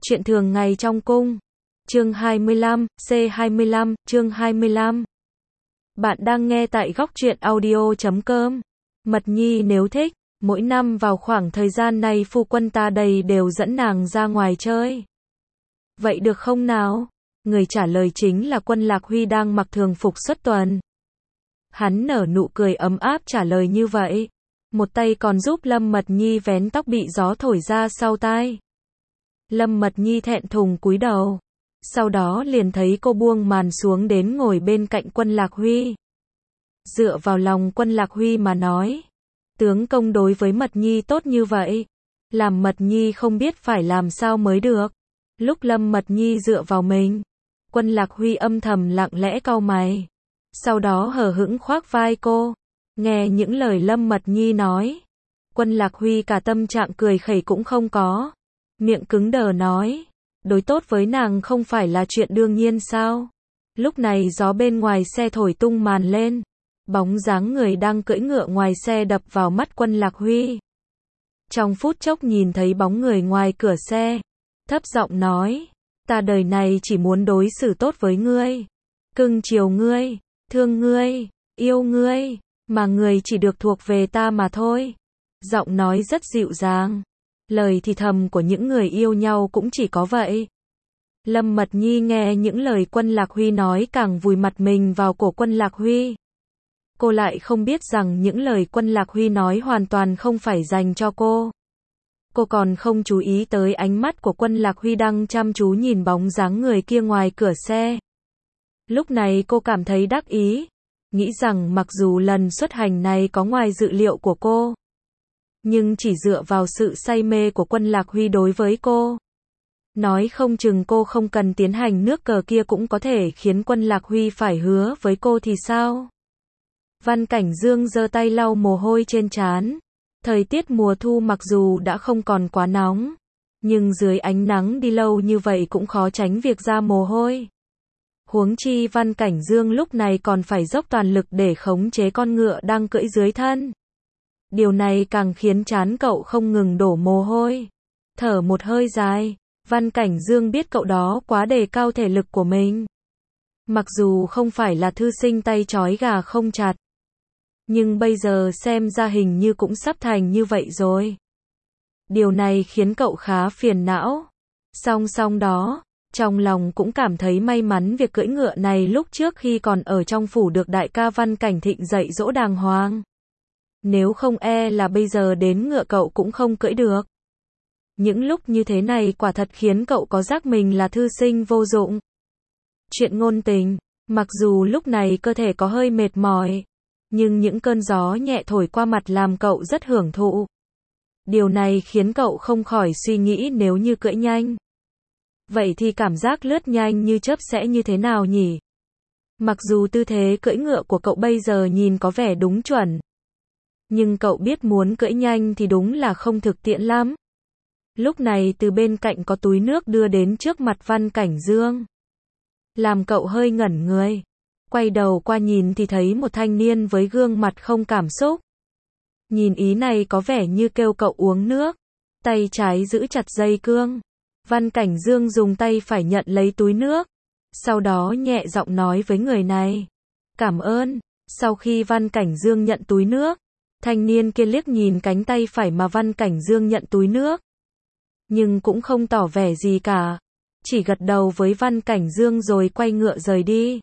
Chuyện thường ngày trong cung. Chương 25, C25, chương 25. Bạn đang nghe tại góc truyện audio.com. Mật Nhi nếu thích, mỗi năm vào khoảng thời gian này phu quân ta đầy đều dẫn nàng ra ngoài chơi. Vậy được không nào? Người trả lời chính là Quân Lạc Huy đang mặc thường phục xuất tuần. Hắn nở nụ cười ấm áp trả lời như vậy. Một tay còn giúp Lâm Mật Nhi vén tóc bị gió thổi ra sau tai. Lâm Mật Nhi thẹn thùng cúi đầu. Sau đó liền thấy cô buông màn xuống đến ngồi bên cạnh Quân Lạc Huy. Dựa vào lòng Quân Lạc Huy mà nói. Tướng công đối với Mật Nhi tốt như vậy. Làm Mật Nhi không biết phải làm sao mới được. Lúc Lâm Mật Nhi dựa vào mình. Quân Lạc Huy âm thầm lặng lẽ cau mày. Sau đó hờ hững khoác vai cô. Nghe những lời Lâm Mật Nhi nói. Quân Lạc Huy cả tâm trạng cười khẩy cũng không có. Miệng cứng đờ nói. Đối tốt với nàng không phải là chuyện đương nhiên sao? Lúc này gió bên ngoài xe thổi tung màn lên. Bóng dáng người đang cưỡi ngựa ngoài xe đập vào mắt Quân Lạc Huy. Trong phút chốc nhìn thấy bóng người ngoài cửa xe. Thấp giọng nói. Ta đời này chỉ muốn đối xử tốt với ngươi. Cưng chiều ngươi. Thương ngươi. Yêu ngươi. Mà ngươi chỉ được thuộc về ta mà thôi. Giọng nói rất dịu dàng. Lời thì thầm của những người yêu nhau cũng chỉ có vậy. Lâm Mật Nhi nghe những lời Quân Lạc Huy nói càng vùi mặt mình vào cổ Quân Lạc Huy. Cô lại không biết rằng những lời Quân Lạc Huy nói hoàn toàn không phải dành cho cô. Cô còn không chú ý tới ánh mắt của Quân Lạc Huy đang chăm chú nhìn bóng dáng người kia ngoài cửa xe. Lúc này cô cảm thấy đắc ý. Nghĩ rằng mặc dù lần xuất hành này có ngoài dự liệu của cô. Nhưng chỉ dựa vào sự say mê của Quân Lạc Huy đối với cô. Nói không chừng cô không cần tiến hành nước cờ kia cũng có thể khiến Quân Lạc Huy phải hứa với cô thì sao? Văn Cảnh Dương giơ tay lau mồ hôi trên trán. Thời tiết mùa thu mặc dù đã không còn quá nóng. Nhưng dưới ánh nắng đi lâu như vậy cũng khó tránh việc ra mồ hôi. Huống chi Văn Cảnh Dương lúc này còn phải dốc toàn lực để khống chế con ngựa đang cưỡi dưới thân. Điều này càng khiến trán cậu không ngừng đổ mồ hôi. Thở một hơi dài, Văn Cảnh Dương biết cậu đó quá đề cao thể lực của mình. Mặc dù không phải là thư sinh tay trói gà không chặt. Nhưng bây giờ xem ra hình như cũng sắp thành như vậy rồi. Điều này khiến cậu khá phiền não. Song song đó, trong lòng cũng cảm thấy may mắn việc cưỡi ngựa này lúc trước khi còn ở trong phủ được đại ca Văn Cảnh Thịnh dạy dỗ đàng hoàng. Nếu không là bây giờ đến ngựa cậu cũng không cưỡi được. Những lúc như thế này quả thật khiến cậu có giác mình là thư sinh vô dụng. Chuyện ngôn tình, mặc dù lúc này cơ thể có hơi mệt mỏi, nhưng những cơn gió nhẹ thổi qua mặt làm cậu rất hưởng thụ. Điều này khiến cậu không khỏi suy nghĩ nếu như cưỡi nhanh. Vậy thì cảm giác lướt nhanh như chớp sẽ như thế nào nhỉ? Mặc dù tư thế cưỡi ngựa của cậu bây giờ nhìn có vẻ đúng chuẩn. Nhưng cậu biết muốn cưỡi nhanh thì đúng là không thực tiễn lắm. Lúc này từ bên cạnh có túi nước đưa đến trước mặt Văn Cảnh Dương. Làm cậu hơi ngẩn người. Quay đầu qua nhìn thì thấy một thanh niên với gương mặt không cảm xúc. Nhìn ý này có vẻ như kêu cậu uống nước. Tay trái giữ chặt dây cương. Văn Cảnh Dương dùng tay phải nhận lấy túi nước. Sau đó nhẹ giọng nói với người này. Cảm ơn. Sau khi Văn Cảnh Dương nhận túi nước. Thanh niên kia liếc nhìn cánh tay phải mà Văn Cảnh Dương nhận túi nước. Nhưng cũng không tỏ vẻ gì cả. Chỉ gật đầu với Văn Cảnh Dương rồi quay ngựa rời đi.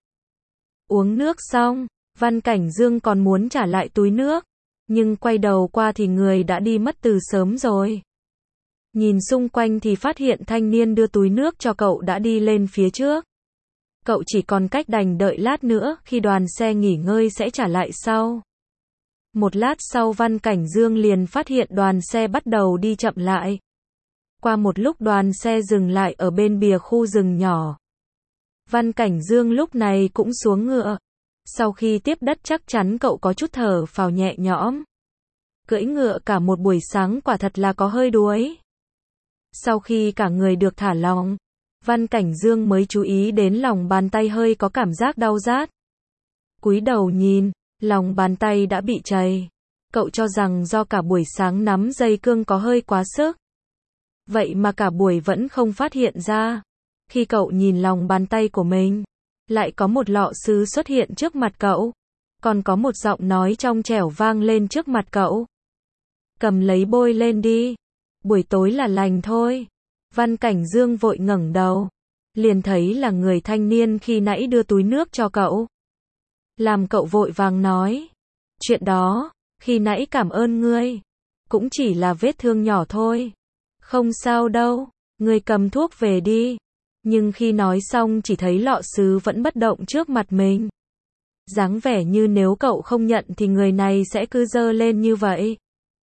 Uống nước xong, Văn Cảnh Dương còn muốn trả lại túi nước. Nhưng quay đầu qua thì người đã đi mất từ sớm rồi. Nhìn xung quanh thì phát hiện thanh niên đưa túi nước cho cậu đã đi lên phía trước. Cậu chỉ còn cách đành đợi lát nữa khi đoàn xe nghỉ ngơi sẽ trả lại sau. Một lát sau Văn Cảnh Dương liền phát hiện đoàn xe bắt đầu đi chậm lại. Qua một lúc đoàn xe dừng lại ở bên bìa khu rừng nhỏ. Văn Cảnh Dương lúc này cũng xuống ngựa. Sau khi tiếp đất chắc chắn cậu có chút thở phào nhẹ nhõm. Cưỡi ngựa cả một buổi sáng quả thật là có hơi đuối. Sau khi cả người được thả lỏng, Văn Cảnh Dương mới chú ý đến lòng bàn tay hơi có cảm giác đau rát. Cúi đầu nhìn, lòng bàn tay đã bị trầy. Cậu cho rằng do cả buổi sáng nắm dây cương có hơi quá sức. Vậy mà cả buổi vẫn không phát hiện ra. Khi cậu nhìn lòng bàn tay của mình, lại có một lọ sứ xuất hiện trước mặt cậu. Còn có một giọng nói trong trẻo vang lên trước mặt cậu. Cầm lấy bôi lên đi. Buổi tối là lành thôi. Văn Cảnh Dương vội ngẩng đầu. Liền thấy là người thanh niên khi nãy đưa túi nước cho cậu. Làm cậu vội vàng nói. Chuyện đó, khi nãy cảm ơn ngươi. Cũng chỉ là vết thương nhỏ thôi. Không sao đâu, ngươi cầm thuốc về đi. Nhưng khi nói xong chỉ thấy lọ sứ vẫn bất động trước mặt mình. Dáng vẻ như nếu cậu không nhận thì người này sẽ cứ giơ lên như vậy.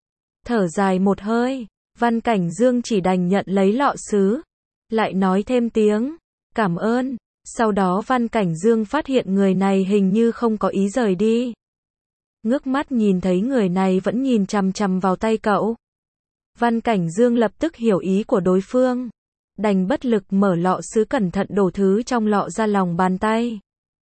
Thở dài một hơi, Văn Cảnh Dương chỉ đành nhận lấy lọ sứ. Lại nói thêm tiếng, cảm ơn. Sau đó Văn Cảnh Dương phát hiện người này hình như không có ý rời đi. Ngước mắt nhìn thấy người này vẫn nhìn chằm chằm vào tay cậu. Văn Cảnh Dương lập tức hiểu ý của đối phương. Đành bất lực mở lọ sứ cẩn thận đổ thứ trong lọ ra lòng bàn tay.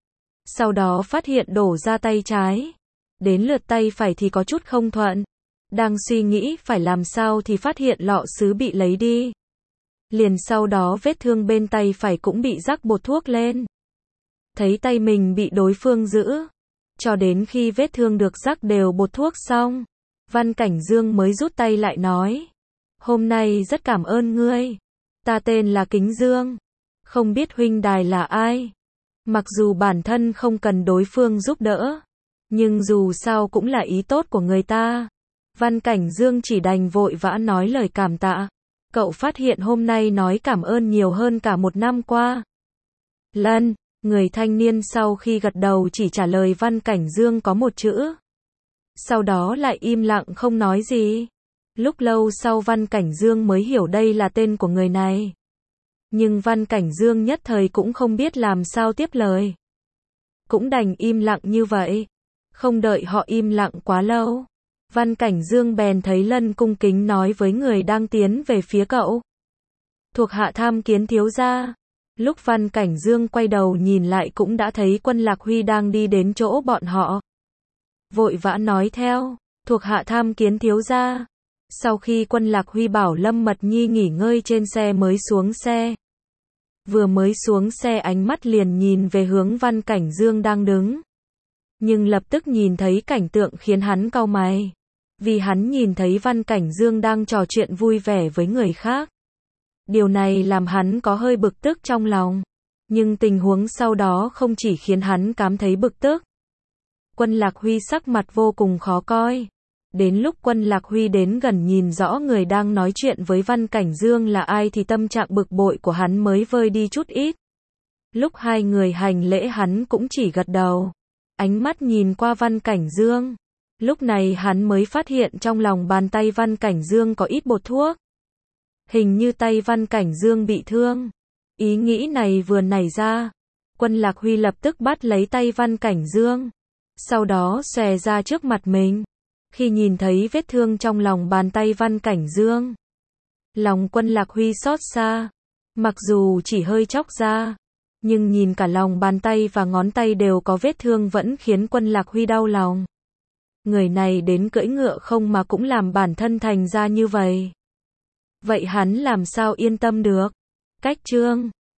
Sau đó phát hiện đổ ra tay trái. Đến lượt tay phải thì có chút không thuận. Đang suy nghĩ phải làm sao thì phát hiện lọ sứ bị lấy đi. Liền sau đó vết thương bên tay phải cũng bị rắc bột thuốc lên. Thấy tay mình bị đối phương giữ. Cho đến khi vết thương được rắc đều bột thuốc xong. Văn Cảnh Dương mới rút tay lại nói. Hôm nay rất cảm ơn ngươi. Ta tên là Kính Dương. Không biết huynh đài là ai. Mặc dù bản thân không cần đối phương giúp đỡ. Nhưng dù sao cũng là ý tốt của người ta. Văn Cảnh Dương chỉ đành vội vã nói lời cảm tạ. Cậu phát hiện hôm nay nói cảm ơn nhiều hơn cả một năm qua. Lần, người thanh niên sau khi gật đầu chỉ trả lời Văn Cảnh Dương có một chữ. Sau đó lại im lặng không nói gì. Lúc lâu sau Văn Cảnh Dương mới hiểu đây là tên của người này. Nhưng Văn Cảnh Dương nhất thời cũng không biết làm sao tiếp lời. Cũng đành im lặng như vậy. Không đợi họ im lặng quá lâu. Văn Cảnh Dương bèn thấy Lân cung kính nói với người đang tiến về phía cậu. Thuộc hạ tham kiến thiếu gia. Lúc Văn Cảnh Dương quay đầu nhìn lại cũng đã thấy Quân Lạc Huy đang đi đến chỗ bọn họ. Vội vã nói theo, thuộc hạ tham kiến thiếu gia. Sau khi Quân Lạc Huy bảo Lâm Mật Nhi nghỉ ngơi trên xe mới xuống xe. Vừa mới xuống xe ánh mắt liền nhìn về hướng Văn Cảnh Dương đang đứng. Nhưng lập tức nhìn thấy cảnh tượng khiến hắn cau mày. Vì hắn nhìn thấy Văn Cảnh Dương đang trò chuyện vui vẻ với người khác. Điều này làm hắn có hơi bực tức trong lòng. Nhưng tình huống sau đó không chỉ khiến hắn cảm thấy bực tức. Quân Lạc Huy sắc mặt vô cùng khó coi. Đến lúc Quân Lạc Huy đến gần nhìn rõ người đang nói chuyện với Văn Cảnh Dương là ai thì tâm trạng bực bội của hắn mới vơi đi chút ít. Lúc hai người hành lễ hắn cũng chỉ gật đầu. Ánh mắt nhìn qua Văn Cảnh Dương. Lúc này hắn mới phát hiện trong lòng bàn tay Văn Cảnh Dương có ít bột thuốc. Hình như tay Văn Cảnh Dương bị thương. Ý nghĩ này vừa nảy ra. Quân Lạc Huy lập tức bắt lấy tay Văn Cảnh Dương. Sau đó xòe ra trước mặt mình. Khi nhìn thấy vết thương trong lòng bàn tay Văn Cảnh Dương. Lòng Quân Lạc Huy xót xa. Mặc dù chỉ hơi chóc ra. Nhưng nhìn cả lòng bàn tay và ngón tay đều có vết thương vẫn khiến Quân Lạc Huy đau lòng. Người này đến cưỡi ngựa không mà cũng làm bản thân thành ra như vậy. Vậy hắn làm sao yên tâm được? Cách chương